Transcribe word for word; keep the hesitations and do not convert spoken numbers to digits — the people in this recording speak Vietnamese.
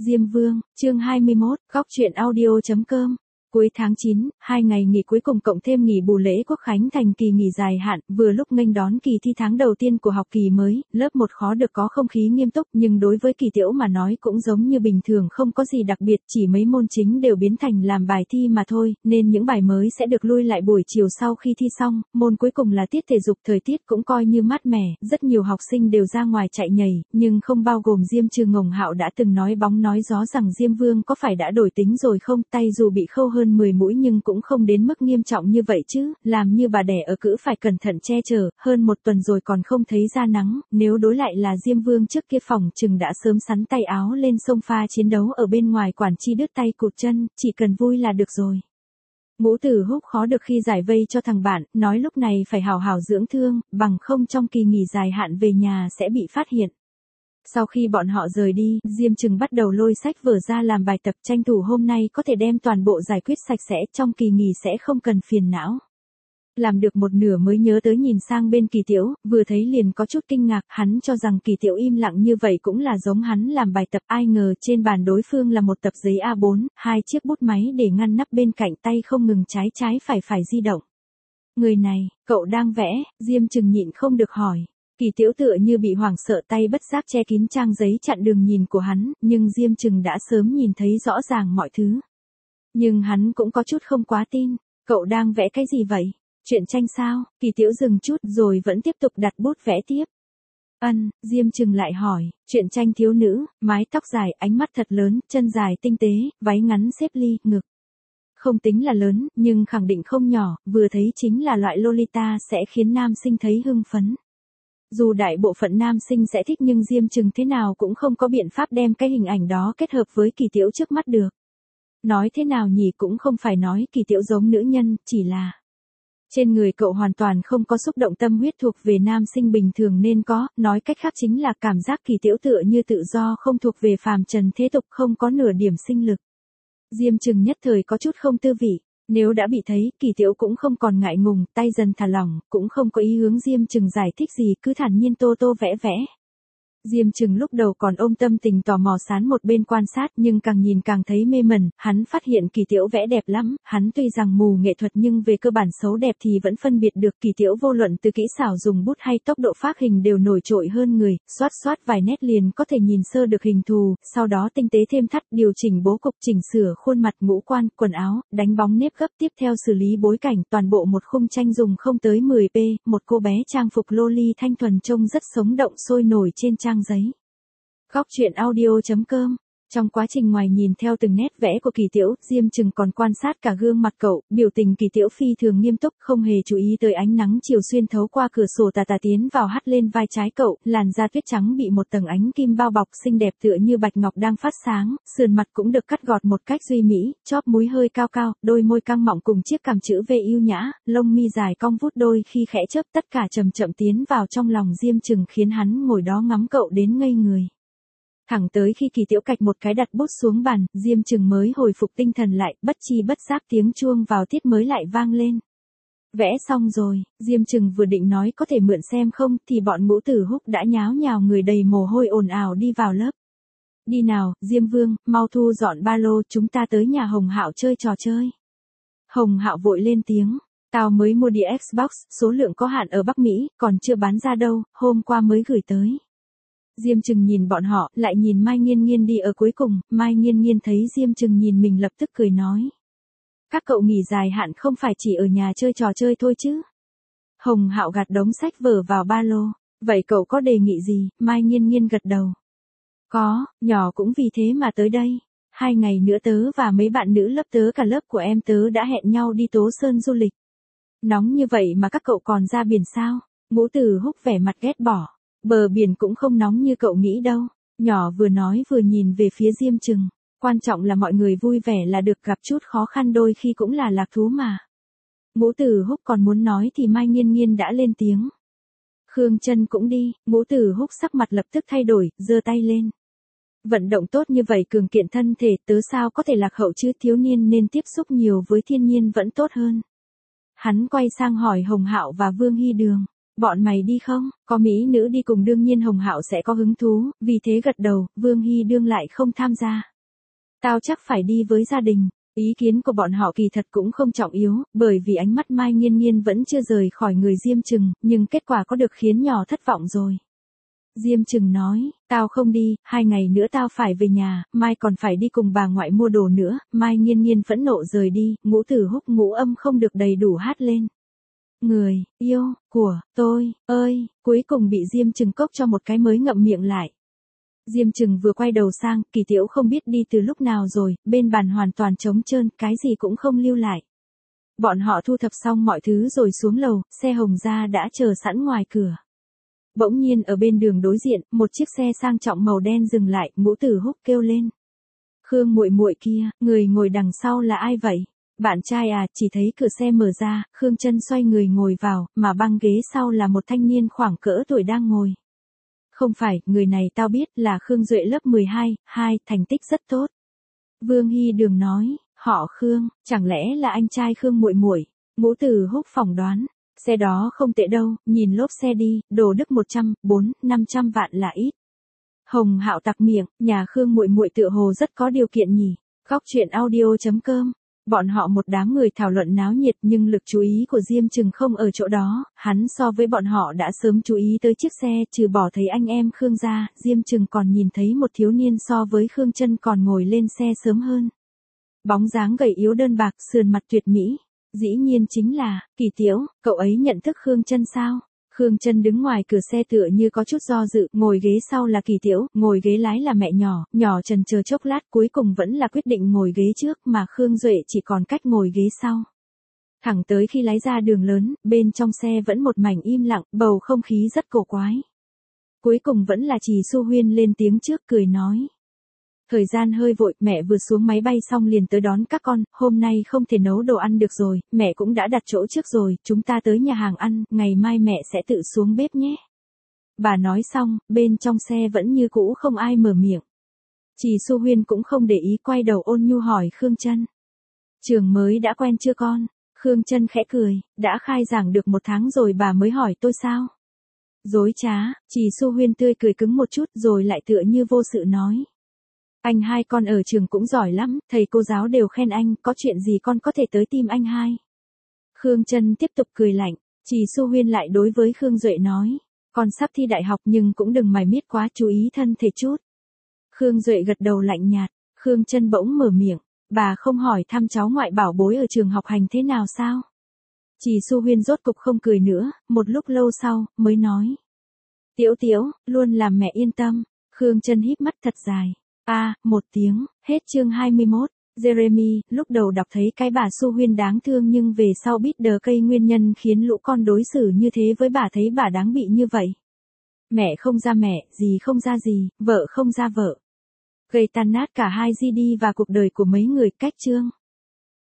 Diêm Vương, chương hai mươi mốt, góc truyện audio chấm com. Cuối tháng chín, hai ngày nghỉ cuối cùng cộng thêm nghỉ bù lễ Quốc khánh thành kỳ nghỉ dài hạn, vừa lúc nghênh đón kỳ thi tháng đầu tiên của học kỳ mới, lớp một khó được có không khí nghiêm túc, nhưng đối với Kỳ Tiễu mà nói cũng giống như bình thường, không có gì đặc biệt, chỉ mấy môn chính đều biến thành làm bài thi mà thôi, nên những bài mới sẽ được lui lại buổi chiều sau khi thi xong. Môn cuối cùng là tiết thể dục, thời tiết cũng coi như mát mẻ, rất nhiều học sinh đều ra ngoài chạy nhảy, nhưng không bao gồm Diêm Trừ. Ngồng Hạo đã từng nói bóng nói gió rằng Diêm Vương có phải đã đổi tính rồi không, tay dù bị khâu hơn mười mũi nhưng cũng không đến mức nghiêm trọng như vậy chứ, làm như bà đẻ ở cữ phải cẩn thận che chở, hơn một tuần rồi còn không thấy ra nắng, nếu đối lại là Diêm Vương trước kia phòng chừng đã sớm sắn tay áo lên sông pha chiến đấu ở bên ngoài quản chi đứt tay cụt chân, chỉ cần vui là được rồi. Ngũ Tử Húc khó được khi giải vây cho thằng bạn, nói lúc này phải hào hào dưỡng thương, bằng không trong kỳ nghỉ dài hạn về nhà sẽ bị phát hiện. Sau khi bọn họ rời đi, Diêm Trừng bắt đầu lôi sách vở ra làm bài tập, tranh thủ hôm nay có thể đem toàn bộ giải quyết sạch sẽ, trong kỳ nghỉ sẽ không cần phiền não. Làm được một nửa mới nhớ tới nhìn sang bên Kỳ Tiễu, vừa thấy liền có chút kinh ngạc, hắn cho rằng Kỳ Tiễu im lặng như vậy cũng là giống hắn làm bài tập, ai ngờ trên bàn đối phương là một tập giấy A bốn, hai chiếc bút máy để ngăn nắp bên cạnh, tay không ngừng trái trái phải phải di động. Người này, cậu đang vẽ, Diêm Trừng nhịn không được hỏi. Kỳ Tiễu tựa như bị hoảng sợ, tay bất giác che kín trang giấy chặn đường nhìn của hắn, nhưng Diêm Trừng đã sớm nhìn thấy rõ ràng mọi thứ. Nhưng hắn cũng có chút không quá tin, cậu đang vẽ cái gì vậy? Truyện tranh sao? Kỳ Tiễu dừng chút rồi vẫn tiếp tục đặt bút vẽ tiếp. Ân, Diêm Trừng lại hỏi, truyện tranh thiếu nữ, mái tóc dài, ánh mắt thật lớn, chân dài tinh tế, váy ngắn xếp ly, ngực. Không tính là lớn, nhưng khẳng định không nhỏ, vừa thấy chính là loại Lolita sẽ khiến nam sinh thấy hưng phấn. Dù đại bộ phận nam sinh sẽ thích nhưng Diêm Trừng thế nào cũng không có biện pháp đem cái hình ảnh đó kết hợp với Kỳ Tiễu trước mắt được. Nói thế nào nhỉ, cũng không phải nói Kỳ Tiễu giống nữ nhân, chỉ là trên người cậu hoàn toàn không có xúc động tâm huyết thuộc về nam sinh bình thường nên có, nói cách khác chính là cảm giác Kỳ Tiễu tựa như tự do không thuộc về phàm trần thế tục, không có nửa điểm sinh lực. Diêm Trừng nhất thời có chút không tư vị. Nếu đã bị thấy, Kỳ Tiễu cũng không còn ngại ngùng, tay dần thả lỏng, cũng không có ý hướng Diêm Trừng giải thích gì, cứ thản nhiên tô tô vẽ vẽ. Diêm Trừng lúc đầu còn ôm tâm tình tò mò sán một bên quan sát, nhưng càng nhìn càng thấy mê mẩn, hắn phát hiện Kỳ Tiễu vẽ đẹp lắm, hắn tuy rằng mù nghệ thuật nhưng về cơ bản xấu đẹp thì vẫn phân biệt được. Kỳ Tiễu vô luận từ kỹ xảo dùng bút hay tốc độ phác hình đều nổi trội hơn người, xoát xoát vài nét liền có thể nhìn sơ được hình thù, sau đó tinh tế thêm thắt, điều chỉnh bố cục, chỉnh sửa khuôn mặt, ngũ quan, quần áo, đánh bóng nếp gấp, tiếp theo xử lý bối cảnh, toàn bộ một khung tranh dùng không tới mười pê, một cô bé trang phục loli thanh thuần trông rất sống động sôi nổi trên trang giấy. Góc truyện audio chấm com. Trong quá trình ngoài nhìn theo từng nét vẽ của Kỳ Tiễu, Diêm Trừng còn quan sát cả gương mặt cậu, biểu tình Kỳ Tiễu phi thường nghiêm túc, không hề chú ý tới ánh nắng chiều xuyên thấu qua cửa sổ tà tà tiến vào hắt lên vai trái cậu, làn da tuyết trắng bị một tầng ánh kim bao bọc, xinh đẹp tựa như bạch ngọc đang phát sáng, sườn mặt cũng được cắt gọt một cách duy mỹ, chóp mũi hơi cao cao, đôi môi căng mọng cùng chiếc cằm chữ V yêu nhã, lông mi dài cong vút đôi khi khẽ chớp, tất cả chậm chậm tiến vào trong lòng Diêm Trừng khiến hắn ngồi đó ngắm cậu đến ngây người. Thẳng tới khi Kỳ Tiễu cạch một cái đặt bút xuống bàn, Diêm Trừng mới hồi phục tinh thần lại, bất chi bất giác tiếng chuông vào tiết mới lại vang lên. Vẽ xong rồi, Diêm Trừng vừa định nói có thể mượn xem không, thì bọn Ngũ Tử Húc đã nháo nhào người đầy mồ hôi ồn ào đi vào lớp. Đi nào, Diêm Vương, mau thu dọn ba lô, chúng ta tới nhà Hồng Hạo chơi trò chơi. Hồng Hạo vội lên tiếng, tao mới mua đĩa Xbox, số lượng có hạn ở Bắc Mỹ, còn chưa bán ra đâu, hôm qua mới gửi tới. Diêm Trừng nhìn bọn họ, lại nhìn Mai Nghiên Nghiên đi ở cuối cùng, Mai Nghiên Nghiên thấy Diêm Trừng nhìn mình lập tức cười nói. Các cậu nghỉ dài hạn không phải chỉ ở nhà chơi trò chơi thôi chứ? Hồng Hạo gạt đống sách vở vào ba lô. Vậy cậu có đề nghị gì? Mai Nghiên Nghiên gật đầu. Có, nhỏ cũng vì thế mà tới đây. Hai ngày nữa tớ và mấy bạn nữ lớp tớ cả lớp của em tớ đã hẹn nhau đi Tố Sơn du lịch. Nóng như vậy mà các cậu còn ra biển sao? Ngũ Tử Húc vẻ mặt ghét bỏ. Bờ biển cũng không nóng như cậu nghĩ đâu. Nhỏ vừa nói vừa nhìn về phía Diêm Trừng. Quan trọng là mọi người vui vẻ là được, gặp chút khó khăn đôi khi cũng là lạc thú mà. Ngũ Tử Húc còn muốn nói thì Mai Nghiên Nghiên đã lên tiếng. Khương Chân cũng đi. Ngũ Tử Húc sắc mặt lập tức thay đổi, giơ tay lên. Vận động tốt như vậy cường kiện thân thể, tớ sao có thể lạc hậu chứ, thiếu niên nên tiếp xúc nhiều với thiên nhiên vẫn tốt hơn. Hắn quay sang hỏi Hồng Hạo và Vương Hy Đường. Bọn mày đi không? Có mỹ nữ đi cùng đương nhiên Hồng Hạo sẽ có hứng thú, vì thế gật đầu, Vương Hy Đương lại không tham gia. Tao chắc phải đi với gia đình. Ý kiến của bọn họ kỳ thật cũng không trọng yếu, bởi vì ánh mắt Mai Nghiên Nghiên vẫn chưa rời khỏi người Diêm Trừng, nhưng kết quả có được khiến nhỏ thất vọng rồi. Diêm Trừng nói, tao không đi, hai ngày nữa tao phải về nhà, mai còn phải đi cùng bà ngoại mua đồ nữa. Mai Nghiên Nghiên phẫn nộ rời đi, Ngũ Tử Húc ngũ âm không được đầy đủ hát lên. Người yêu của tôi ơi, cuối cùng bị Diêm Trừng cốc cho một cái mới ngậm miệng lại. Diêm Trừng vừa quay đầu sang, Kỳ Tiễu không biết đi từ lúc nào rồi, bên bàn hoàn toàn trống trơn, cái gì cũng không lưu lại. Bọn họ thu thập xong mọi thứ rồi xuống lầu, xe hồng gia đã chờ sẵn ngoài cửa. Bỗng nhiên ở bên đường đối diện, một chiếc xe sang trọng màu đen dừng lại, Ngũ Tử Húc kêu lên. Khương muội muội kia, người ngồi đằng sau là ai vậy? Bạn trai à? Chỉ thấy cửa xe mở ra, Khương Chân xoay người ngồi vào, mà băng ghế sau là một thanh niên khoảng cỡ tuổi đang ngồi. Không phải, người này tao biết là Khương Duệ lớp mười hai, hai, thành tích rất tốt. Vương Hy Đường nói, họ Khương, chẳng lẽ là anh trai Khương muội muội? Ngũ Tử Húc phỏng đoán, xe đó không tệ đâu, nhìn lốp xe đi, đồ Đức một trăm, bốn, năm trăm vạn là ít. Hồng Hạo tặc miệng, nhà Khương muội muội tựa hồ rất có điều kiện nhỉ. Góc truyện audio chấm com. Bọn họ một đám người thảo luận náo nhiệt nhưng lực chú ý của Diêm Trừng không ở chỗ đó, hắn so với bọn họ đã sớm chú ý tới chiếc xe, trừ bỏ thấy anh em Khương ra, Diêm Trừng còn nhìn thấy một thiếu niên so với Khương Chân còn ngồi lên xe sớm hơn. Bóng dáng gầy yếu đơn bạc, sườn mặt tuyệt mỹ, dĩ nhiên chính là Kỳ Tiễu. Cậu ấy nhận thức Khương Chân sao? Khương Chân đứng ngoài cửa xe tựa như có chút do dự, ngồi ghế sau là Kỳ Tiễu, ngồi ghế lái là mẹ nhỏ, nhỏ chần chờ chốc lát cuối cùng vẫn là quyết định ngồi ghế trước mà Khương Duệ chỉ còn cách ngồi ghế sau. Thẳng tới khi lái ra đường lớn, bên trong xe vẫn một mảnh im lặng, bầu không khí rất cổ quái. Cuối cùng vẫn là Trì Xu Huyên lên tiếng trước cười nói. Thời gian hơi vội, mẹ vừa xuống máy bay xong liền tới đón các con, hôm nay không thể nấu đồ ăn được rồi, mẹ cũng đã đặt chỗ trước rồi, chúng ta tới nhà hàng ăn, ngày mai mẹ sẽ tự xuống bếp nhé. Bà nói xong, bên trong xe vẫn như cũ không ai mở miệng. Trì Xu Huyên cũng không để ý, quay đầu ôn nhu hỏi Khương Chân. Trường mới đã quen chưa con? Khương Chân khẽ cười, đã khai giảng được một tháng rồi bà mới hỏi tôi sao? Dối trá, Trì Xu Huyên tươi cười cứng một chút rồi lại tựa như vô sự nói. Anh hai con ở trường cũng giỏi lắm, thầy cô giáo đều khen anh, có chuyện gì con có thể tới tìm anh hai. Khương Chân tiếp tục cười lạnh, Trì Xu Huyên lại đối với Khương Duệ nói, con sắp thi đại học nhưng cũng đừng mải miết quá, chú ý thân thể chút. Khương Duệ gật đầu lạnh nhạt, Khương Chân bỗng mở miệng, bà không hỏi thăm cháu ngoại bảo bối ở trường học hành thế nào sao? Trì Xu Huyên rốt cục không cười nữa, một lúc lâu sau, mới nói. Tiễu Tiễu, luôn làm mẹ yên tâm. Khương Chân híp mắt thật dài. A, à, một tiếng, hết chương hai mươi mốt. Jeremy, lúc đầu đọc thấy cái bà Xu Huyên đáng thương nhưng về sau biết đờ cây nguyên nhân khiến lũ con đối xử như thế với bà, thấy bà đáng bị như vậy. Mẹ không ra mẹ, dì không ra dì, vợ không ra vợ. Gây tan nát cả hai gi đi và cuộc đời của mấy người. Cách chương.